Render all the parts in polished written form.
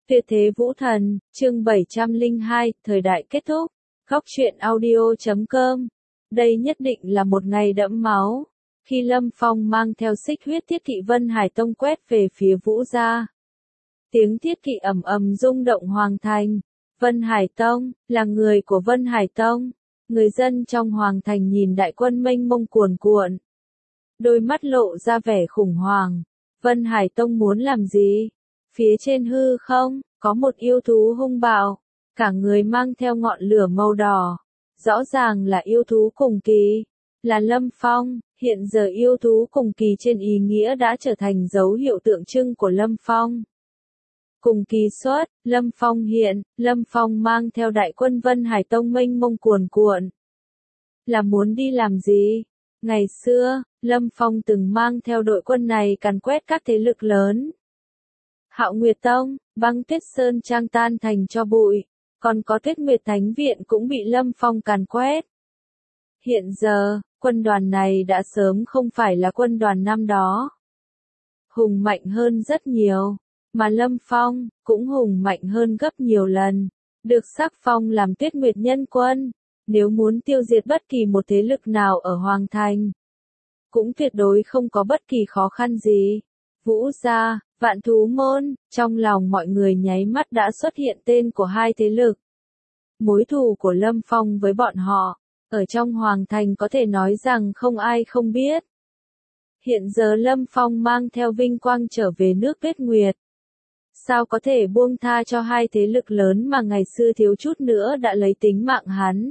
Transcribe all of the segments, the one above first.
Tuyệt thế vũ thần, chương 702, thời đại kết thúc. Góc truyện audio.com. Đây nhất định là một ngày đẫm máu. Khi Lâm Phong mang theo xích huyết thiết kỵ Vân Hải Tông quét về phía Vũ gia. Tiếng thiết kỵ ầm ầm rung động hoàng thành. Vân Hải Tông, là người của Vân Hải Tông. Người dân trong hoàng thành nhìn đại quân mênh mông cuồn cuộn. Đôi mắt lộ ra vẻ khủng hoảng. Vân Hải Tông muốn làm gì? Phía trên hư không, có một yêu thú hung bạo, cả người mang theo ngọn lửa màu đỏ. Rõ ràng là yêu thú cùng kỳ, là Lâm Phong. Hiện giờ yêu thú cùng kỳ trên ý nghĩa đã trở thành dấu hiệu tượng trưng của Lâm Phong. Cùng kỳ xuất, Lâm Phong hiện, Lâm Phong mang theo đại quân Vân Hải Tông mênh mông cuồn cuộn. Là muốn đi làm gì? Ngày xưa, Lâm Phong từng mang theo đội quân này càn quét các thế lực lớn. Hạo Nguyệt Tông, Băng Tuyết Sơn Trang tan thành cho bụi, còn có Tuyết Nguyệt Thánh Viện cũng bị Lâm Phong càn quét. Hiện giờ, quân đoàn này đã sớm không phải là quân đoàn năm đó. Hùng mạnh hơn rất nhiều, mà Lâm Phong cũng hùng mạnh hơn gấp nhiều lần, được sắc phong làm Tuyết Nguyệt Nhân Quân. Nếu muốn tiêu diệt bất kỳ một thế lực nào ở Hoàng Thành, cũng tuyệt đối không có bất kỳ khó khăn gì. Vũ gia, Vạn Thú Môn, trong lòng mọi người nháy mắt đã xuất hiện tên của hai thế lực. Mối thù của Lâm Phong với bọn họ, ở trong Hoàng Thành có thể nói rằng không ai không biết. Hiện giờ Lâm Phong mang theo vinh quang trở về nước Tuyết Nguyệt. Sao có thể buông tha cho hai thế lực lớn mà ngày xưa thiếu chút nữa đã lấy tính mạng hắn.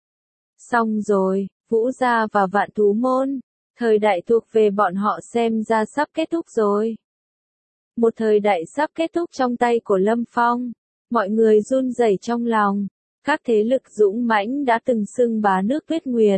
Xong rồi, Vũ gia và Vạn Thú Môn, thời đại thuộc về bọn họ xem ra sắp kết thúc rồi. Một thời đại sắp kết thúc trong tay của Lâm Phong, mọi người run rẩy trong lòng. Các thế lực dũng mãnh đã từng xưng bá nước Tuyết Nguyệt.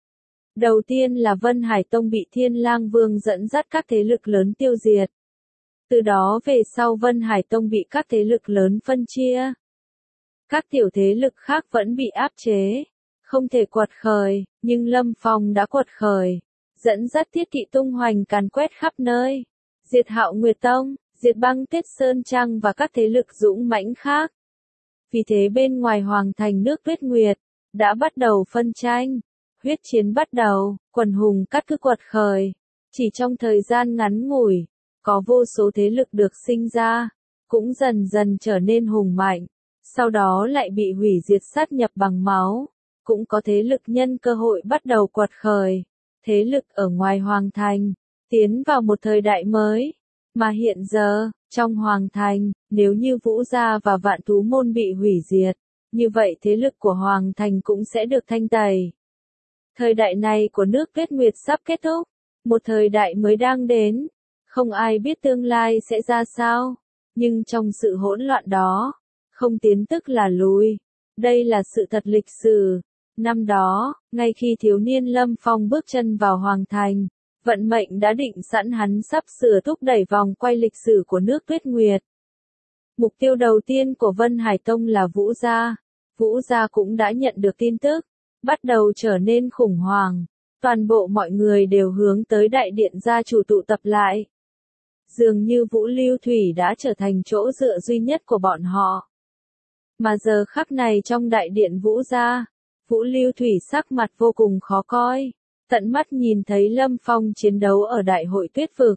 Đầu tiên là Vân Hải Tông bị Thiên Lang Vương dẫn dắt các thế lực lớn tiêu diệt. Từ đó về sau Vân Hải Tông bị các thế lực lớn phân chia. Các tiểu thế lực khác vẫn bị áp chế, không thể quật khởi, nhưng Lâm Phong đã quật khởi, dẫn dắt thiết kỵ tung hoành càn quét khắp nơi, diệt Hạo Nguyệt Tông, diệt Băng Tuyết Sơn Trang và các thế lực dũng mãnh khác. Vì thế bên ngoài hoàng thành nước Tuyết Nguyệt, đã bắt đầu phân tranh, huyết chiến bắt đầu, quần hùng cắt cứ quật khởi. Chỉ trong thời gian ngắn ngủi, có vô số thế lực được sinh ra, cũng dần dần trở nên hùng mạnh, sau đó lại bị hủy diệt sát nhập bằng máu. Cũng có thế lực nhân cơ hội bắt đầu quật khởi, thế lực ở ngoài hoàng thành, tiến vào một thời đại mới. Mà hiện giờ, trong hoàng thành, nếu như Vũ gia và Vạn Thú Môn bị hủy diệt, như vậy thế lực của hoàng thành cũng sẽ được thanh tẩy. Thời đại này của nước Tuyết Nguyệt sắp kết thúc, một thời đại mới đang đến, không ai biết tương lai sẽ ra sao, nhưng trong sự hỗn loạn đó, không tiến tức là lùi. Đây là sự thật lịch sử. Năm đó, ngay khi thiếu niên Lâm Phong bước chân vào hoàng thành, vận mệnh đã định sẵn hắn sắp sửa thúc đẩy vòng quay lịch sử của nước Tuyết Nguyệt. Mục tiêu đầu tiên của Vân Hải Tông là Vũ gia. Vũ gia cũng đã nhận được tin tức, bắt đầu trở nên khủng hoảng. Toàn bộ mọi người đều hướng tới đại điện gia chủ tụ tập lại. Dường như Vũ Lưu Thủy đã trở thành chỗ dựa duy nhất của bọn họ. Mà giờ khắc này trong đại điện Vũ gia, Vũ Lưu Thủy sắc mặt vô cùng khó coi, tận mắt nhìn thấy Lâm Phong chiến đấu ở đại hội tuyết vực.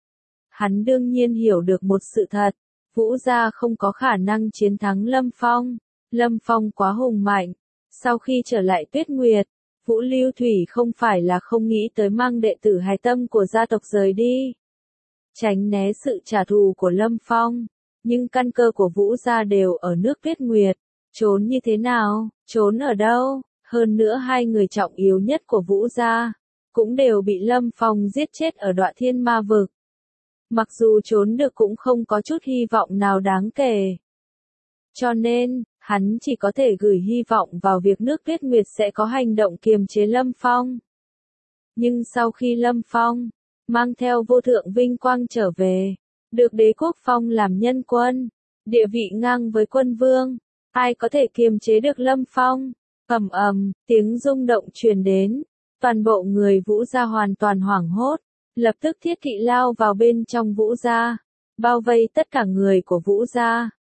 Hắn đương nhiên hiểu được một sự thật, Vũ gia không có khả năng chiến thắng Lâm Phong. Lâm Phong quá hùng mạnh. Sau khi trở lại Tuyết Nguyệt, Vũ Lưu Thủy không phải là không nghĩ tới mang đệ tử hài tâm của gia tộc rời đi, tránh né sự trả thù của Lâm Phong. Nhưng căn cơ của Vũ gia đều ở nước Tuyết Nguyệt. Trốn như thế nào, trốn ở đâu? Hơn nữa hai người trọng yếu nhất của Vũ gia, cũng đều bị Lâm Phong giết chết ở Đoạ Thiên Ma Vực. Mặc dù trốn được cũng không có chút hy vọng nào đáng kể. Cho nên, hắn chỉ có thể gửi hy vọng vào việc nước Tuyết Nguyệt sẽ có hành động kiềm chế Lâm Phong. Nhưng sau khi Lâm Phong mang theo vô thượng vinh quang trở về, được đế quốc phong làm nhân quân, địa vị ngang với quân vương, ai có thể kiềm chế được Lâm Phong? Ầm ầm, tiếng rung động truyền đến, toàn bộ người Vũ gia hoàn toàn hoảng hốt, lập tức thiết kỵ lao vào bên trong Vũ gia, bao vây tất cả người của Vũ gia.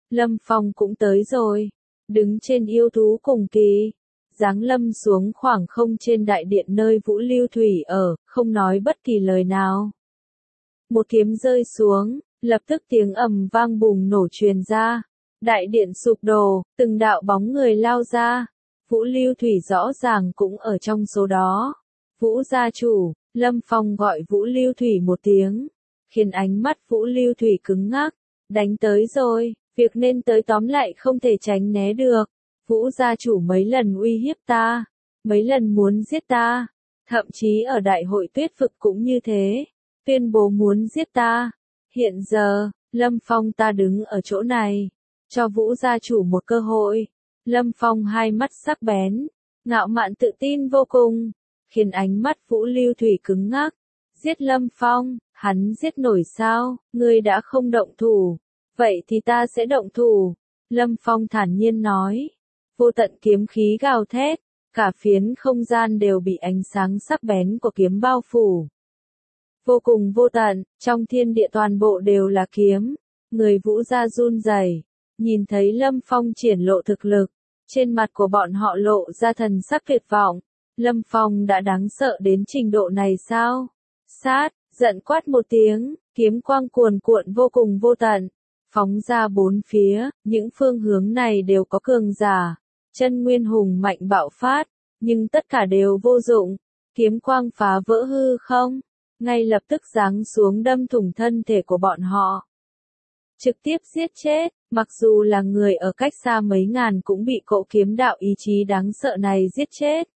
Lâm Phong cũng tới rồi, đứng trên yêu thú cùng kỳ, giáng lâm xuống khoảng không trên đại điện nơi Vũ Lưu Thủy ở, không nói bất kỳ lời nào. Một kiếm rơi xuống, lập tức tiếng ầm vang bùng nổ truyền ra, đại điện sụp đổ, từng đạo bóng người lao ra, Vũ Lưu Thủy rõ ràng cũng ở trong số đó. Vũ gia chủ, Lâm Phong gọi Vũ Lưu Thủy một tiếng, khiến ánh mắt Vũ Lưu Thủy cứng ngắc, đánh tới rồi, việc nên tới tóm lại không thể tránh né được. Vũ gia chủ mấy lần uy hiếp ta, mấy lần muốn giết ta, thậm chí ở đại hội tuyết vực cũng như thế, tuyên bố muốn giết ta. Hiện giờ, Lâm Phong ta đứng ở chỗ này, cho Vũ gia chủ một cơ hội. Lâm Phong hai mắt sắc bén, ngạo mạn tự tin vô cùng, khiến ánh mắt Vũ Lưu Thủy cứng ngắc. Giết Lâm Phong, hắn giết nổi sao, ngươi đã không động thủ, vậy thì ta sẽ động thủ. Lâm Phong thản nhiên nói, vô tận kiếm khí gào thét, cả phiến không gian đều bị ánh sáng sắc bén của kiếm bao phủ. Vô cùng vô tận, trong thiên địa toàn bộ đều là kiếm, người Vũ gia run rẩy, nhìn thấy Lâm Phong triển lộ thực lực, trên mặt của bọn họ lộ ra thần sắc tuyệt vọng. Lâm Phong đã đáng sợ đến trình độ này sao? Sát, giận quát một tiếng, kiếm quang cuồn cuộn vô cùng vô tận, phóng ra bốn phía, những phương hướng này đều có cường giả, chân nguyên hùng mạnh bạo phát, nhưng tất cả đều vô dụng, kiếm quang phá vỡ hư không, ngay lập tức giáng xuống đâm thủng thân thể của bọn họ. Trực tiếp giết chết, mặc dù là người ở cách xa mấy ngàn cũng bị cỗ kiếm đạo ý chí đáng sợ này giết chết.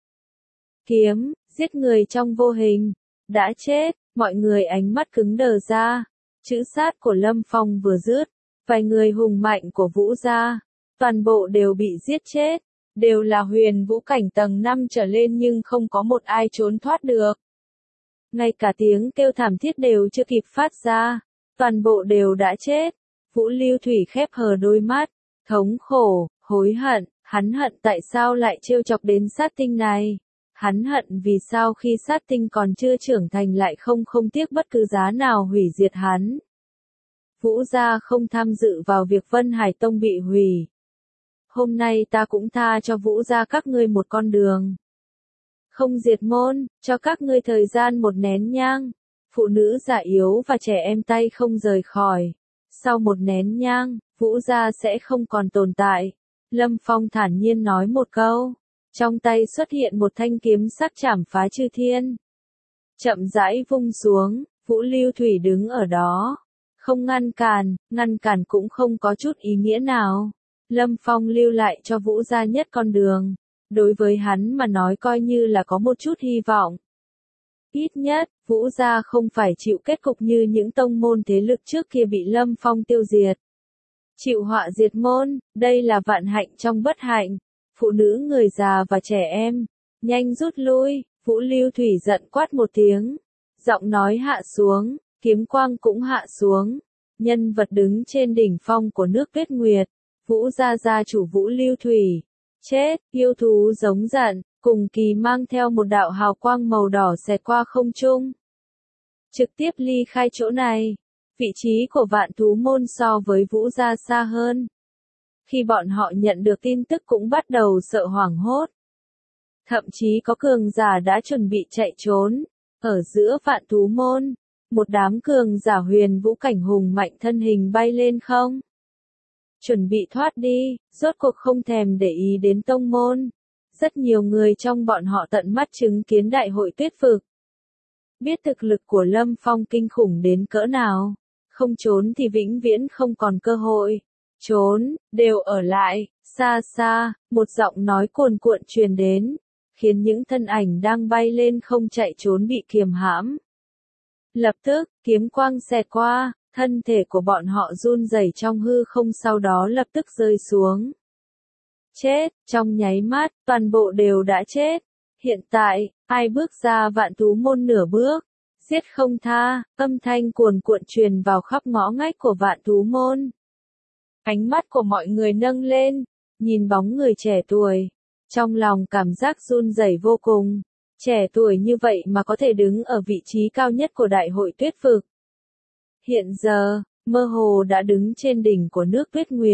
Kiếm, giết người trong vô hình, đã chết, mọi người ánh mắt cứng đờ ra, chữ sát của Lâm Phong vừa dứt, vài người hùng mạnh của Vũ gia, toàn bộ đều bị giết chết, đều là huyền vũ cảnh tầng 5 trở lên nhưng không có một ai trốn thoát được. Ngay cả tiếng kêu thảm thiết đều chưa kịp phát ra, toàn bộ đều đã chết. Vũ Lưu Thủy khép hờ đôi mắt, thống khổ, hối hận, hắn hận tại sao lại trêu chọc đến sát tinh này. Hắn hận vì sao khi sát tinh còn chưa trưởng thành lại không tiếc bất cứ giá nào hủy diệt hắn. Vũ gia không tham dự vào việc Vân Hải Tông bị hủy. Hôm nay ta cũng tha cho Vũ gia các ngươi một con đường. Không diệt môn, cho các ngươi thời gian một nén nhang. Phụ nữ già yếu và trẻ em tay không rời khỏi. Sau một nén nhang, Vũ gia sẽ không còn tồn tại. Lâm Phong thản nhiên nói một câu. Trong tay xuất hiện một thanh kiếm sắc chảm phá chư thiên. Chậm rãi vung xuống, Vũ Lưu Thủy đứng ở đó. Không ngăn cản cũng không có chút ý nghĩa nào. Lâm Phong lưu lại cho Vũ gia nhất con đường. Đối với hắn mà nói coi như là có một chút hy vọng. Ít nhất, Vũ gia không phải chịu kết cục như những tông môn thế lực trước kia bị Lâm Phong tiêu diệt. Chịu họa diệt môn, đây là vạn hạnh trong bất hạnh. Phụ nữ người già và trẻ em, nhanh rút lui, Vũ Lưu Thủy giận quát một tiếng. Giọng nói hạ xuống, kiếm quang cũng hạ xuống. Nhân vật đứng trên đỉnh phong của nước Tuyết Nguyệt, Vũ gia gia chủ Vũ Lưu Thủy. Chết, yêu thú giống giận, cùng kỳ mang theo một đạo hào quang màu đỏ xẹt qua không trung. Trực tiếp ly khai chỗ này, vị trí của vạn thú môn so với Vũ gia xa hơn. Khi bọn họ nhận được tin tức cũng bắt đầu sợ hoảng hốt. Thậm chí có cường giả đã chuẩn bị chạy trốn. Ở giữa vạn thú môn, một đám cường giả huyền vũ cảnh hùng mạnh thân hình bay lên không. Chuẩn bị thoát đi, rốt cuộc không thèm để ý đến tông môn. Rất nhiều người trong bọn họ tận mắt chứng kiến đại hội tuyết vực. Biết thực lực của Lâm Phong kinh khủng đến cỡ nào. Không trốn thì vĩnh viễn không còn cơ hội. Trốn, đều ở lại, xa xa, một giọng nói cuồn cuộn truyền đến, khiến những thân ảnh đang bay lên không chạy trốn bị kiềm hãm. Lập tức, kiếm quang xẹt qua, thân thể của bọn họ run rẩy trong hư không sau đó lập tức rơi xuống. Chết, trong nháy mắt, toàn bộ đều đã chết. Hiện tại, ai bước ra vạn thú môn nửa bước, giết không tha, âm thanh cuồn cuộn truyền vào khắp ngõ ngách của vạn thú môn. Ánh mắt của mọi người nâng lên, nhìn bóng người trẻ tuổi, trong lòng cảm giác run rẩy vô cùng. Trẻ tuổi như vậy mà có thể đứng ở vị trí cao nhất của đại hội tuyết vực. Hiện giờ, mơ hồ đã đứng trên đỉnh của nước Tuyết Nguyệt,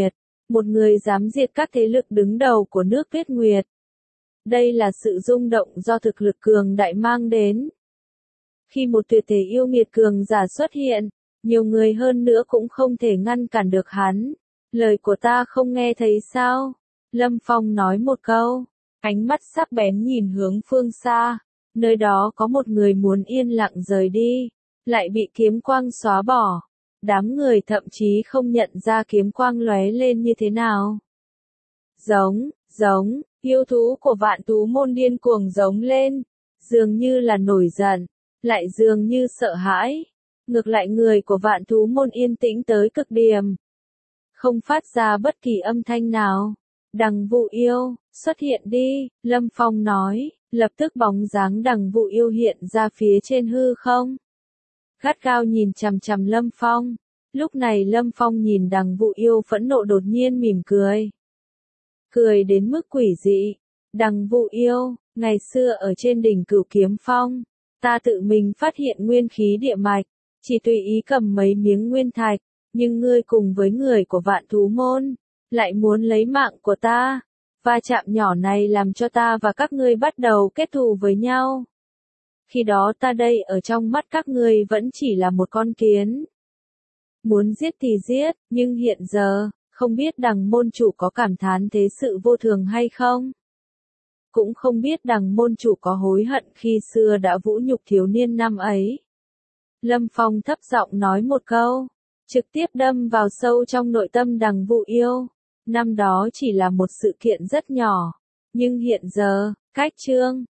một người dám diệt các thế lực đứng đầu của nước Tuyết Nguyệt. Đây là sự rung động do thực lực cường đại mang đến. Khi một tuyệt thể yêu nghiệt cường giả xuất hiện, nhiều người hơn nữa cũng không thể ngăn cản được hắn. Lời của ta không nghe thấy sao? Lâm Phong nói một câu, ánh mắt sắc bén nhìn hướng phương xa. Nơi đó có một người muốn yên lặng rời đi, lại bị kiếm quang xóa bỏ. Đám người thậm chí không nhận ra kiếm quang lóe lên như thế nào. Giống, yêu thú của Vạn Thú môn điên cuồng giống lên, dường như là nổi giận, lại dường như sợ hãi. Ngược lại người của Vạn Thú môn yên tĩnh tới cực điểm, không phát ra bất kỳ âm thanh nào. Đằng Vũ Yêu, xuất hiện đi, Lâm Phong nói, lập tức bóng dáng Đằng Vũ Yêu hiện ra phía trên hư không. Gắt gao nhìn chằm chằm Lâm Phong. Lúc này Lâm Phong nhìn Đằng Vũ Yêu phẫn nộ đột nhiên mỉm cười. Cười đến mức quỷ dị. Đằng Vũ Yêu, ngày xưa ở trên đỉnh Cửu Kiếm Phong, ta tự mình phát hiện nguyên khí địa mạch, chỉ tùy ý cầm mấy miếng nguyên thạch, nhưng ngươi cùng với người của Vạn Thú môn, lại muốn lấy mạng của ta. Va chạm nhỏ này làm cho ta và các ngươi bắt đầu kết thù với nhau. Khi đó ta đây ở trong mắt các ngươi vẫn chỉ là một con kiến. Muốn giết thì giết, nhưng hiện giờ, không biết Đằng môn chủ có cảm thán thế sự vô thường hay không? Cũng không biết Đằng môn chủ có hối hận khi xưa đã vũ nhục thiếu niên năm ấy. Lâm Phong thấp giọng nói một câu, trực tiếp đâm vào sâu trong nội tâm Đằng Vũ Yêu. Năm đó chỉ là một sự kiện rất nhỏ, nhưng hiện giờ, cách chương